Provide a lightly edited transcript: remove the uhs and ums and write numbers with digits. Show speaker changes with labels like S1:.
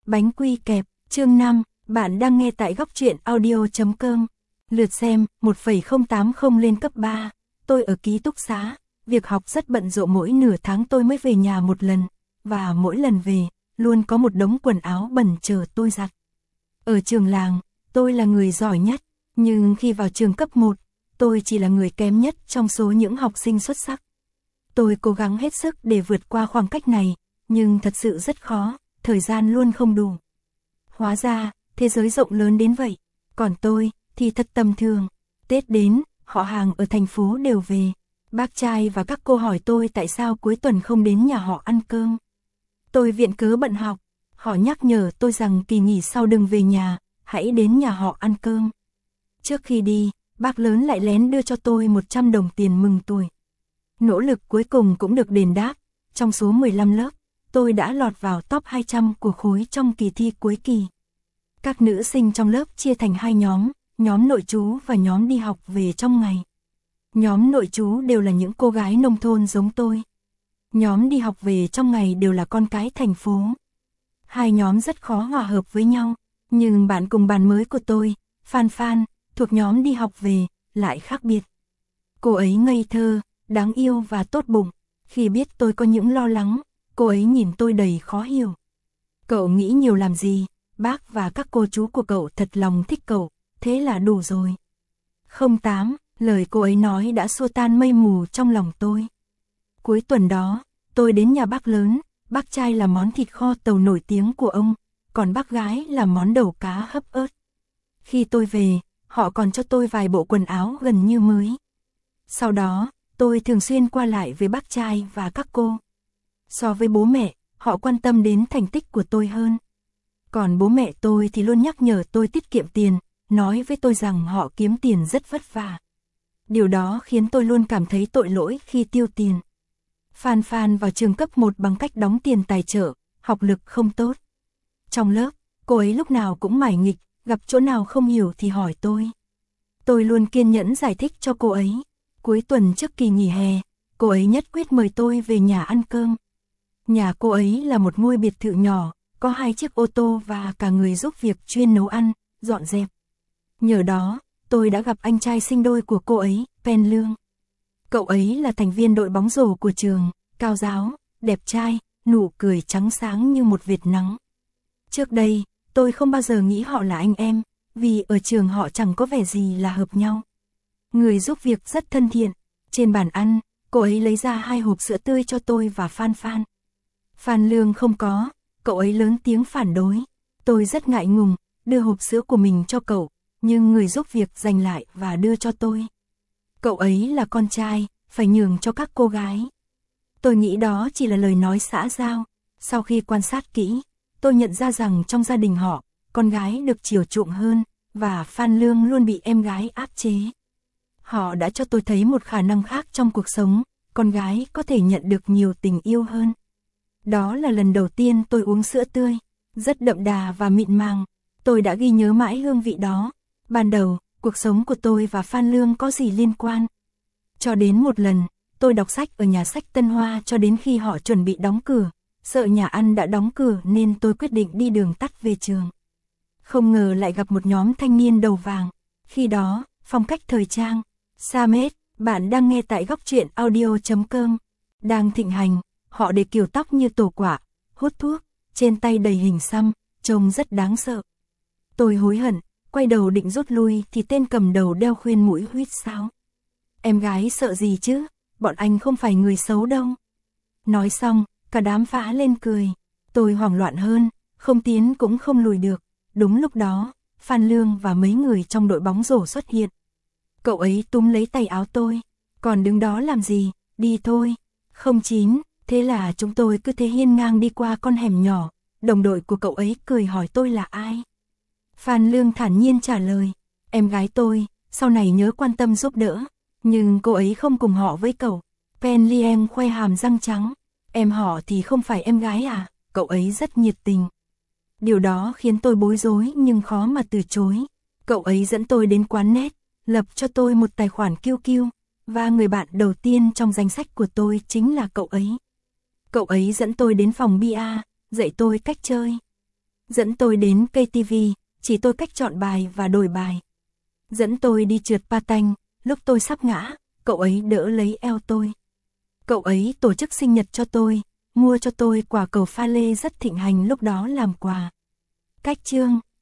S1: Bánh quy kẹp, chương 5, bạn đang nghe tại góc truyện audio.com. Lượt xem, 1,080 lên cấp 3. Tôi ở ký túc xá, việc học rất bận rộn, mỗi nửa tháng tôi mới về nhà một lần, và mỗi lần về, luôn có một đống quần áo bẩn chờ tôi giặt. Ở trường làng, tôi là người giỏi nhất, nhưng khi vào trường cấp 1, tôi chỉ là người kém nhất trong số những học sinh xuất sắc. Tôi cố gắng hết sức để vượt qua khoảng cách này, nhưng thật sự rất khó, thời gian luôn không đủ. Hóa ra, thế giới rộng lớn đến vậy, còn tôi thì thật tầm thường. Tết đến, họ hàng ở thành phố đều về. Bác trai và các cô hỏi tôi tại sao cuối tuần không đến nhà họ ăn cơm. Tôi viện cớ bận học, họ nhắc nhở tôi rằng kỳ nghỉ sau đừng về nhà, hãy đến nhà họ ăn cơm. Trước khi đi, bác lớn lại lén đưa cho tôi 100 đồng tiền mừng tuổi. Nỗ lực cuối cùng cũng được đền đáp, trong số 15 lớp, tôi đã lọt vào top 200 của khối trong kỳ thi cuối kỳ. Các nữ sinh trong lớp chia thành hai nhóm nội trú và nhóm đi học về trong ngày. Nhóm nội trú đều là những cô gái nông thôn giống tôi. Nhóm đi học về trong ngày đều là con cái thành phố. Hai nhóm rất khó hòa hợp với nhau, nhưng bạn cùng bàn mới của tôi, Phan Phan, thuộc nhóm đi học về, lại khác biệt. Cô ấy ngây thơ, đáng yêu và tốt bụng. Khi biết tôi có những lo lắng, cô ấy nhìn tôi đầy khó hiểu. Cậu nghĩ nhiều làm gì, bác và các cô chú của cậu thật lòng thích cậu, thế là đủ rồi. 08, lời cô ấy nói đã xua tan mây mù trong lòng tôi. Cuối tuần đó, tôi đến nhà bác lớn, bác trai làm món thịt kho tàu nổi tiếng của ông, còn bác gái làm món đầu cá hấp ớt. Khi tôi về, họ còn cho tôi vài bộ quần áo gần như mới. Sau đó, tôi thường xuyên qua lại với bác trai và các cô. So với bố mẹ, họ quan tâm đến thành tích của tôi hơn. Còn bố mẹ tôi thì luôn nhắc nhở tôi tiết kiệm tiền, nói với tôi rằng họ kiếm tiền rất vất vả. Điều đó khiến tôi luôn cảm thấy tội lỗi khi tiêu tiền. Phan Phan vào trường cấp 1 bằng cách đóng tiền tài trợ, học lực không tốt. Trong lớp, cô ấy lúc nào cũng mải nghịch, gặp chỗ nào không hiểu thì hỏi tôi. Tôi luôn kiên nhẫn giải thích cho cô ấy. Cuối tuần trước kỳ nghỉ hè, cô ấy nhất quyết mời tôi về nhà ăn cơm. Nhà cô ấy là một ngôi biệt thự nhỏ, có 2 chiếc ô tô và cả người giúp việc chuyên nấu ăn, dọn dẹp. Nhờ đó, tôi đã gặp anh trai sinh đôi của cô ấy, Pen Lương. Cậu ấy là thành viên đội bóng rổ của trường, cao ráo, đẹp trai, nụ cười trắng sáng như một vệt nắng. Trước đây, tôi không bao giờ nghĩ họ là anh em, vì ở trường họ chẳng có vẻ gì là hợp nhau. Người giúp việc rất thân thiện, trên bàn ăn, cô ấy lấy ra 2 hộp sữa tươi cho tôi và Phan Phan. Phan Lương không có, cậu ấy lớn tiếng phản đối. Tôi rất ngại ngùng, đưa hộp sữa của mình cho cậu, nhưng người giúp việc giành lại và đưa cho tôi. Cậu ấy là con trai, phải nhường cho các cô gái. Tôi nghĩ đó chỉ là lời nói xã giao. Sau khi quan sát kỹ, tôi nhận ra rằng trong gia đình họ, con gái được chiều chuộng hơn, và Phan Lương luôn bị em gái áp chế. Họ đã cho tôi thấy một khả năng khác trong cuộc sống, con gái có thể nhận được nhiều tình yêu hơn. Đó là lần đầu tiên tôi uống sữa tươi, rất đậm đà và mịn màng. Tôi đã ghi nhớ mãi hương vị đó. Ban đầu, cuộc sống của tôi và Phan Lương có gì liên quan? Cho đến một lần, tôi đọc sách ở nhà sách Tân Hoa cho đến khi họ chuẩn bị đóng cửa. Sợ nhà ăn đã đóng cửa nên tôi quyết định đi đường tắt về trường. Không ngờ lại gặp một nhóm thanh niên đầu vàng. Khi đó, phong cách thời trang, Samet, bạn đang nghe tại góc truyện audio.com, đang thịnh hành. Họ để kiểu tóc như tổ quả, hút thuốc, trên tay đầy hình xăm, trông rất đáng sợ. Tôi hối hận, quay đầu định rút lui thì tên cầm đầu đeo khuyên mũi huýt sáo. Em gái sợ gì chứ, bọn anh không phải người xấu đâu. Nói xong, cả đám phá lên cười. Tôi hoảng loạn hơn, không tiến cũng không lùi được. Đúng lúc đó, Phan Lương và mấy người trong đội bóng rổ xuất hiện. Cậu ấy túm lấy tay áo tôi. Còn đứng đó làm gì, đi thôi. 09, thế là chúng tôi cứ thế hiên ngang đi qua con hẻm nhỏ. Đồng đội của cậu ấy cười hỏi tôi là ai. Phan Lương thản nhiên trả lời, em gái tôi, sau này nhớ quan tâm giúp đỡ. Nhưng cô ấy không cùng họ với cậu. Pen Liem khoe hàm răng trắng. Em họ thì không phải em gái à, cậu ấy rất nhiệt tình. Điều đó khiến tôi bối rối nhưng khó mà từ chối. Cậu ấy dẫn tôi đến quán net, lập cho tôi một tài khoản QQ, và người bạn đầu tiên trong danh sách của tôi chính là cậu ấy. Cậu ấy dẫn tôi đến phòng bia, dạy tôi cách chơi. Dẫn tôi đến KTV, chỉ tôi cách chọn bài và đổi bài. Dẫn tôi đi trượt patin, lúc tôi sắp ngã, cậu ấy đỡ lấy eo tôi. Cậu ấy tổ chức sinh nhật cho tôi, mua cho tôi quả cầu pha lê rất thịnh hành lúc đó làm quà. Cách chương